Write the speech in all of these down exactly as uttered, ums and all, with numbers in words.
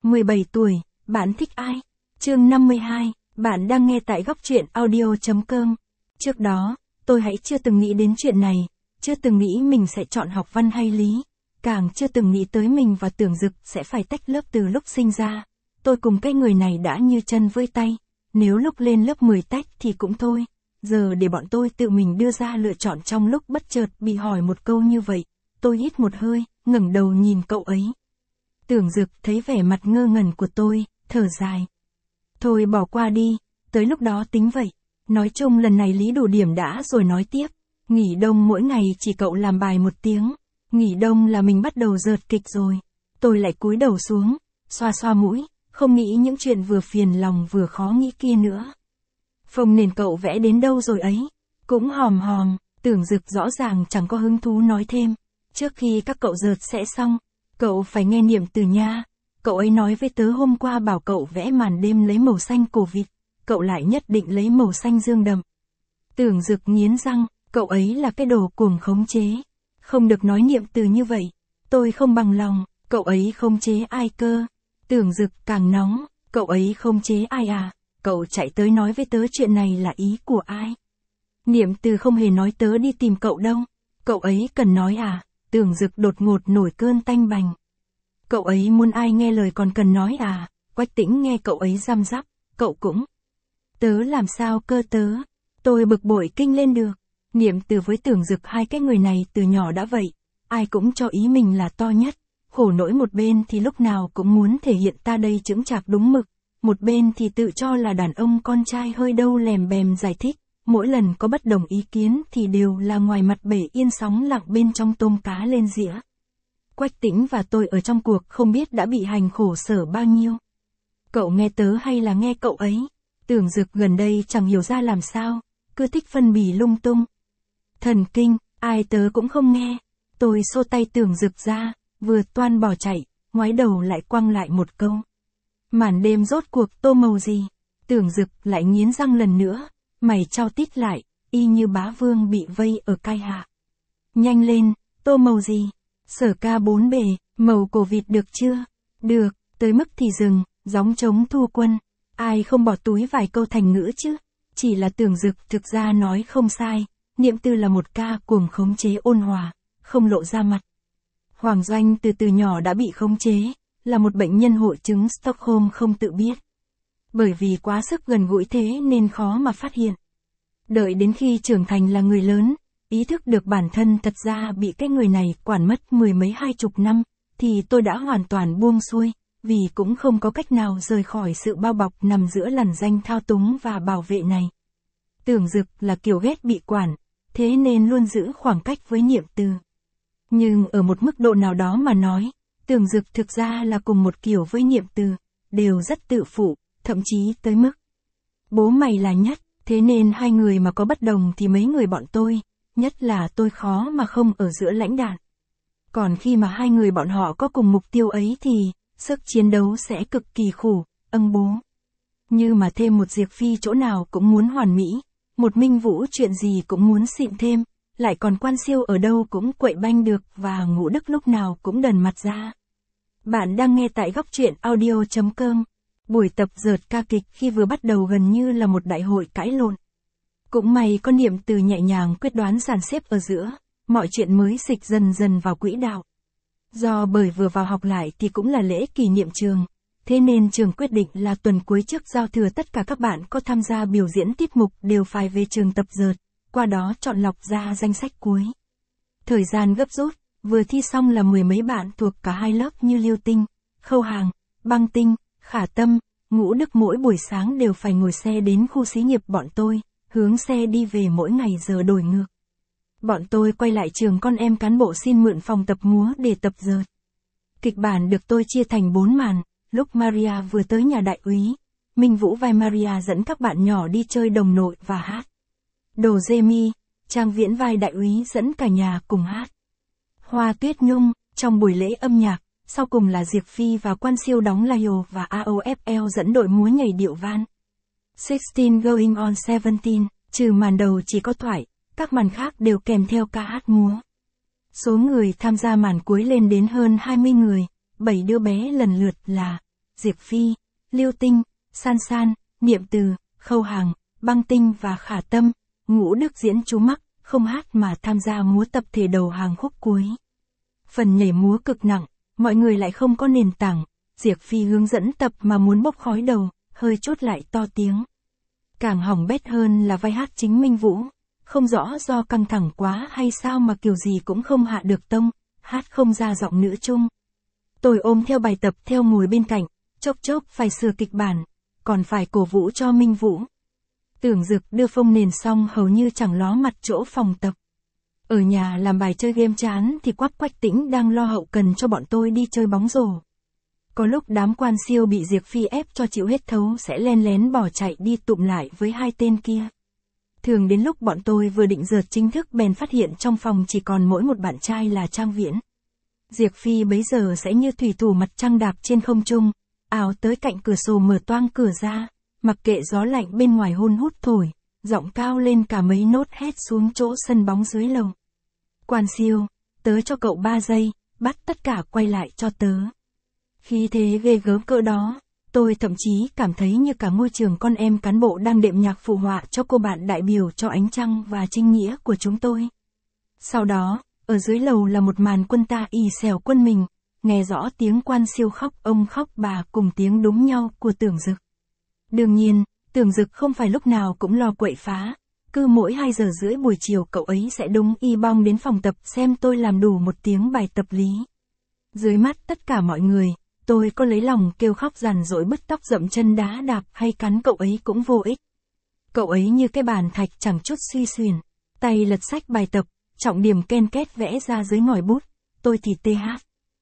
mười bảy tuổi, bạn thích ai? Chương năm mươi hai, bạn đang nghe tại góc truyện audio.com. Trước đó, tôi hãy chưa từng nghĩ đến chuyện này, chưa từng nghĩ mình sẽ chọn học văn hay lý, càng chưa từng nghĩ tới mình và Tưởng Dực sẽ phải tách lớp từ lúc sinh ra. Tôi cùng cái người này đã như chân với tay, nếu lúc lên lớp mười tách thì cũng thôi, giờ để bọn tôi tự mình đưa ra lựa chọn trong lúc bất chợt bị hỏi một câu như vậy, tôi hít một hơi, ngẩng đầu nhìn cậu ấy. Tưởng Dực thấy vẻ mặt ngơ ngẩn của tôi, thở dài. Thôi bỏ qua đi, tới lúc đó tính vậy. Nói chung lần này lý đủ điểm đã rồi nói tiếp. Nghỉ đông mỗi ngày chỉ cậu làm bài một tiếng. Nghỉ đông là mình bắt đầu dợt kịch rồi. Tôi lại cúi đầu xuống, xoa xoa mũi, không nghĩ những chuyện vừa phiền lòng vừa khó nghĩ kia nữa. Phông nền cậu vẽ đến đâu rồi ấy? Cũng hòm hòm, Tưởng Dực rõ ràng chẳng có hứng thú nói thêm. Trước khi các cậu dợt sẽ xong, cậu phải nghe niệm từ nha. Cậu ấy nói với tớ hôm qua bảo cậu vẽ màn đêm lấy màu xanh cổ vịt, cậu lại nhất định lấy màu xanh dương đậm. Tưởng Dực nghiến răng, cậu ấy là cái đồ cuồng khống chế. Không được nói niệm từ như vậy. Tôi không bằng lòng, cậu ấy khống chế ai cơ? Tưởng Dực càng nóng, cậu ấy khống chế ai à? Cậu chạy tới nói với tớ chuyện này là ý của ai? Niệm từ không hề nói tớ đi tìm cậu đâu. Cậu ấy cần nói à? Tưởng Dực đột ngột nổi cơn tanh bành. Cậu ấy muốn ai nghe lời còn cần nói à? Quách Tĩnh nghe cậu ấy răm rắp, cậu cũng. Tớ làm sao cơ tớ? Tôi bực bội kinh lên được. Niệm từ với Tưởng Dực hai cái người này từ nhỏ đã vậy. Ai cũng cho ý mình là to nhất. Khổ nỗi một bên thì lúc nào cũng muốn thể hiện ta đây chững chạc đúng mực. Một bên thì tự cho là đàn ông con trai hơi đâu lèm bèm giải thích. Mỗi lần có bất đồng ý kiến thì đều là ngoài mặt bể yên sóng lặng bên trong tôm cá lên dĩa. Quách Tĩnh và tôi ở trong cuộc không biết đã bị hành khổ sở bao nhiêu. Cậu nghe tớ hay là nghe cậu ấy? Tưởng Dực gần đây chẳng hiểu ra làm sao, cứ thích phân bì lung tung. Thần kinh, ai tớ cũng không nghe. Tôi xô tay Tưởng Dực ra, vừa toan bỏ chạy, ngoái đầu lại quăng lại một câu. Màn đêm rốt cuộc tô màu gì? Tưởng Dực lại nghiến răng lần nữa, mày trao tít lại, y như bá vương bị vây ở cai hạ. Nhanh lên, tô màu gì? Sở ca bốn bề, màu cổ vịt được chưa? Được, tới mức thì dừng, gióng trống thua quân. Ai không bỏ túi vài câu thành ngữ chứ? Chỉ là Tưởng Dực thực ra nói không sai, niệm từ là một ca cuồng khống chế ôn hòa, không lộ ra mặt. Hoàng Doanh từ từ nhỏ đã bị khống chế, là một bệnh nhân hội chứng Stockholm không tự biết. Bởi vì quá sức gần gũi thế nên khó mà phát hiện. Đợi đến khi trưởng thành là người lớn, ý thức được bản thân thật ra bị cái người này quản mất mười mấy hai chục năm, thì tôi đã hoàn toàn buông xuôi, vì cũng không có cách nào rời khỏi sự bao bọc nằm giữa lằn ranh thao túng và bảo vệ này. Tưởng Dực là kiểu ghét bị quản, thế nên luôn giữ khoảng cách với niệm từ. Nhưng ở một mức độ nào đó mà nói, Tưởng Dực thực ra là cùng một kiểu với niệm từ, đều rất tự phụ, thậm chí tới mức. Bố mày là nhất, thế nên hai người mà có bất đồng thì mấy người bọn tôi, nhất là tôi khó mà không ở giữa lãnh đạn. Còn khi mà hai người bọn họ có cùng mục tiêu ấy thì, sức chiến đấu sẽ cực kỳ khủng, âng bố. Như mà thêm một Diệp Phi chỗ nào cũng muốn hoàn mỹ, một Minh Vũ chuyện gì cũng muốn xịn thêm, lại còn Quan Siêu ở đâu cũng quậy banh được và Ngũ Đức lúc nào cũng đần mặt ra. Bạn đang nghe tại góc truyện audio.com. Buổi tập dợt ca kịch khi vừa bắt đầu gần như là một đại hội cãi lộn. Cũng may có niệm từ nhẹ nhàng quyết đoán dàn xếp ở giữa, mọi chuyện mới xịch dần dần vào quỹ đạo. Do bởi vừa vào học lại thì cũng là lễ kỷ niệm trường, thế nên trường quyết định là tuần cuối trước giao thừa tất cả các bạn có tham gia biểu diễn tiết mục đều phải về trường tập dợt, qua đó chọn lọc ra danh sách cuối. Thời gian gấp rút, vừa thi xong là mười mấy bạn thuộc cả hai lớp như Liêu Tinh, Khâu Hàng, Băng Tinh, Khả Tâm, Ngũ Đức mỗi buổi sáng đều phải ngồi xe đến khu xí nghiệp bọn tôi, hướng xe đi về mỗi ngày giờ đổi ngược. Bọn tôi quay lại trường con em cán bộ xin mượn phòng tập múa để tập dợt. Kịch bản được tôi chia thành bốn màn, lúc Maria vừa tới nhà đại úy, Minh Vũ vai Maria dẫn các bạn nhỏ đi chơi đồng nội và hát. Đồ Dê Mi, Trang Viễn vai đại úy dẫn cả nhà cùng hát. Hoa Tuyết Nhung, trong buổi lễ âm nhạc, sau cùng là Diệp Phi và Quan Siêu đóng Lio và a o ép lờ dẫn đội múa nhảy điệu van. sixteen going on seventeen, trừ màn đầu chỉ có thoại, các màn khác đều kèm theo ca hát múa. Số người tham gia màn cuối lên đến hơn hai mươi người, bảy đứa bé lần lượt là Diệc Phi, Lưu Tinh, San San, Niệm Từ, Khâu Hàng, Băng Tinh và Khả Tâm, Ngũ Đức diễn chú mắc, không hát mà tham gia múa tập thể đầu hàng khúc cuối. Phần nhảy múa cực nặng, mọi người lại không có nền tảng, Diệc Phi hướng dẫn tập mà muốn bốc khói đầu, hơi chốt lại to tiếng. Càng hỏng bét hơn là vai hát chính Minh Vũ, không rõ do căng thẳng quá hay sao mà kiểu gì cũng không hạ được tông, hát không ra giọng nữ chung. Tôi ôm theo bài tập theo ngồi bên cạnh, chốc chốc phải sửa kịch bản, còn phải cổ vũ cho Minh Vũ. Tưởng Dực đưa phông nền xong hầu như chẳng ló mặt chỗ phòng tập. Ở nhà làm bài chơi game chán thì Quách Quách Tĩnh đang lo hậu cần cho bọn tôi đi chơi bóng rổ. Có lúc đám Quan Siêu bị Diệc Phi ép cho chịu hết thấu sẽ len lén bỏ chạy đi tụm lại với hai tên kia. Thường đến lúc bọn tôi vừa định rượt chính thức bèn phát hiện trong phòng chỉ còn mỗi một bạn trai là Trang Viễn. Diệc Phi bấy giờ sẽ như thủy thủ mặt trăng đạp trên không trung, ào tới cạnh cửa sổ mở toang cửa ra, mặc kệ gió lạnh bên ngoài hun hút thổi, giọng cao lên cả mấy nốt hét xuống chỗ sân bóng dưới lầu. Quan Siêu, tớ cho cậu ba giây, bắt tất cả quay lại cho tớ. Khi thế ghê gớm cỡ đó, tôi thậm chí cảm thấy như cả ngôi trường con em cán bộ đang đệm nhạc phụ họa cho cô bạn đại biểu cho Ánh Trăng và Trinh Nghĩa của chúng tôi. Sau đó, ở dưới lầu là một màn quân ta ì xèo quân mình, nghe rõ tiếng Quan Siêu khóc ông khóc bà cùng tiếng đúng nhau của Tưởng Dực. Đương nhiên, Tưởng Dực không phải lúc nào cũng lo quậy phá, cứ mỗi hai giờ rưỡi buổi chiều cậu ấy sẽ đúng y bong đến phòng tập xem tôi làm đủ một tiếng bài tập lý. Dưới mắt tất cả mọi người, tôi có lấy lòng kêu khóc rằn rỗi bứt tóc dậm chân đá đạp hay cắn cậu ấy cũng vô ích. Cậu ấy như cái bàn thạch chẳng chút suy xuyển, tay lật sách bài tập, trọng điểm ken két vẽ ra dưới ngòi bút, tôi thì tê hát.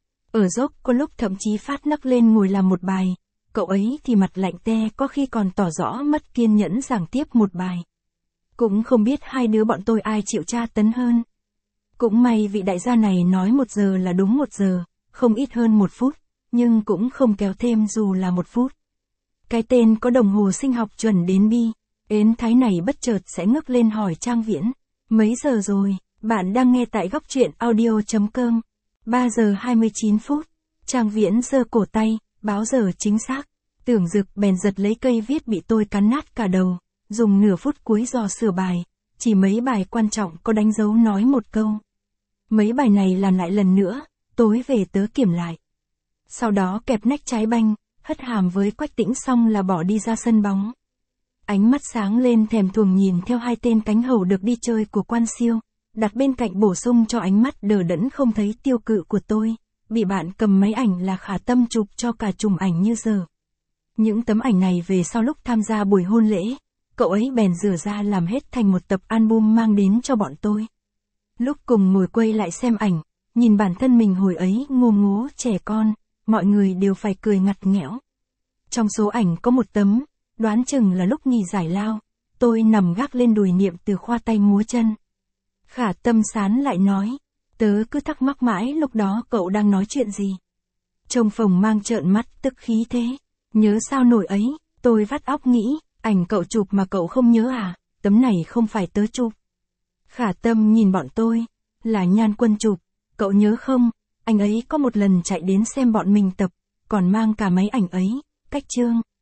Ở dốc có lúc thậm chí phát nấc lên ngồi làm một bài, cậu ấy thì mặt lạnh te có khi còn tỏ rõ mất kiên nhẫn giảng tiếp một bài. Cũng không biết hai đứa bọn tôi ai chịu tra tấn hơn. Cũng may vị đại gia này nói một giờ là đúng một giờ, không ít hơn một phút, nhưng cũng không kéo thêm dù là một phút. Cái tên có đồng hồ sinh học chuẩn đến bi, ến thái này bất chợt sẽ ngước lên hỏi Trang Viễn, mấy giờ rồi, bạn đang nghe tại góc truyện audio.com, ba giờ hai mươi chín phút, Trang Viễn giơ cổ tay, báo giờ chính xác, Tưởng Dực bèn giật lấy cây viết bị tôi cắn nát cả đầu, dùng nửa phút cuối dò sửa bài, chỉ mấy bài quan trọng có đánh dấu nói một câu. Mấy bài này làm lại lần nữa, tối về tớ kiểm lại. Sau đó kẹp nách trái banh, hất hàm với Quách Tĩnh xong là bỏ đi ra sân bóng. Ánh mắt sáng lên thèm thuồng nhìn theo hai tên cánh hầu được đi chơi của Quan Siêu, đặt bên cạnh bổ sung cho ánh mắt đờ đẫn không thấy tiêu cự của tôi, bị bạn cầm máy ảnh là Khả Tâm chụp cho cả chùm ảnh như giờ. Những tấm ảnh này về sau lúc tham gia buổi hôn lễ, cậu ấy bèn rửa ra làm hết thành một tập album mang đến cho bọn tôi. Lúc cùng ngồi quay lại xem ảnh, nhìn bản thân mình hồi ấy ngô ngố trẻ con, mọi người đều phải cười ngặt nghẽo. Trong số ảnh có một tấm, đoán chừng là lúc nghỉ giải lao, tôi nằm gác lên đùi Niệm Từ khoa tay múa chân. Khả Tâm sán lại nói, tớ cứ thắc mắc mãi lúc đó cậu đang nói chuyện gì. Trông Phồng mang trợn mắt tức khí thế, nhớ sao nổi ấy, tôi vắt óc nghĩ, ảnh cậu chụp mà cậu không nhớ à, tấm này không phải tớ chụp. Khả Tâm nhìn bọn tôi, là Nhan Quân chụp, cậu nhớ không, anh ấy có một lần chạy đến xem bọn mình tập, còn mang cả máy ảnh ấy, cách trương.